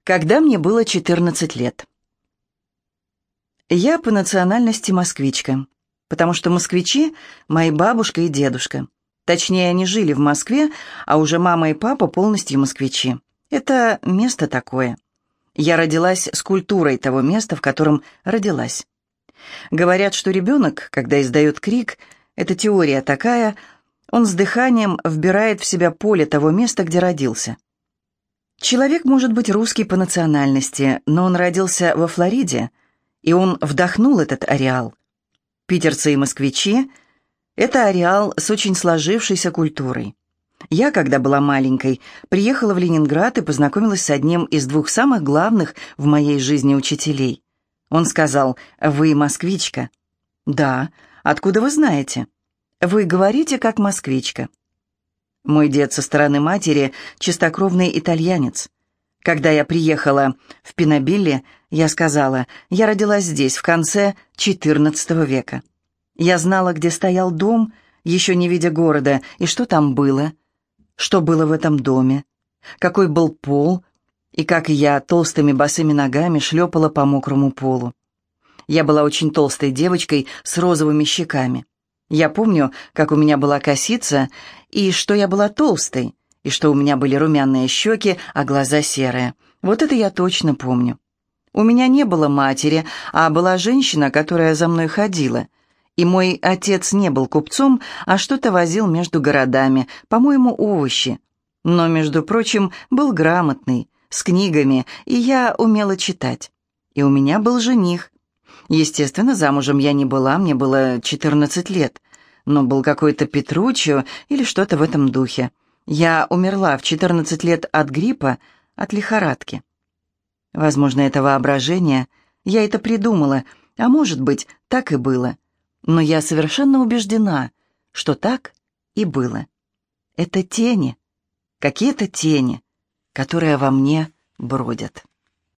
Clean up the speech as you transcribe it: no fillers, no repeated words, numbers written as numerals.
Когда мне было 14 лет. Я по национальности москвичка, потому что москвичи– мои бабушка и дедушка. Точнее, они жили в Москве, а уже мама и папа полностью москвичи. Это место такое. Я родилась с культурой того места, в котором родилась. Говорят, что ребенок, когда издает крик, это теория такая, он с дыханием вбирает в себя поле того места, где родился. Человек может быть русский по национальности, но он родился во Флориде, и он вдохнул этот ареал. Питерцы и москвичи – это ареал с очень сложившейся культурой. Я, когда была маленькой, приехала в Ленинград и познакомилась с одним из двух самых главных в моей жизни учителей. Он сказал: «Вы москвичка?» «Да. Откуда вы знаете?» «Вы говорите, как москвичка». Мой дед со стороны матери – чистокровный итальянец. Когда я приехала в Пинобилли, я сказала: я родилась здесь в конце XIV века. Я знала, где стоял дом, еще не видя города, и что там было, что было в этом доме, какой был пол, и как я толстыми босыми ногами шлепала по мокрому полу. Я была очень толстой девочкой с розовыми щеками. Я помню, как у меня была косица, и что я была толстой, и что у меня были румяные щеки, а глаза серые. Вот это я точно помню. У меня не было матери, а была женщина, которая за мной ходила. И мой отец не был купцом, а что-то возил между городами, по-моему, овощи. Но, между прочим, был грамотный, с книгами, и я умела читать. И у меня был жених. Естественно, замужем я не была, мне было 14 лет, но был какой-то Петруччо или что-то в этом духе. Я умерла в 14 лет от гриппа, от лихорадки. Возможно, это воображение, я это придумала, а может быть, так и было. Но я совершенно убеждена, что так и было. Это тени, какие-то тени, которые во мне бродят.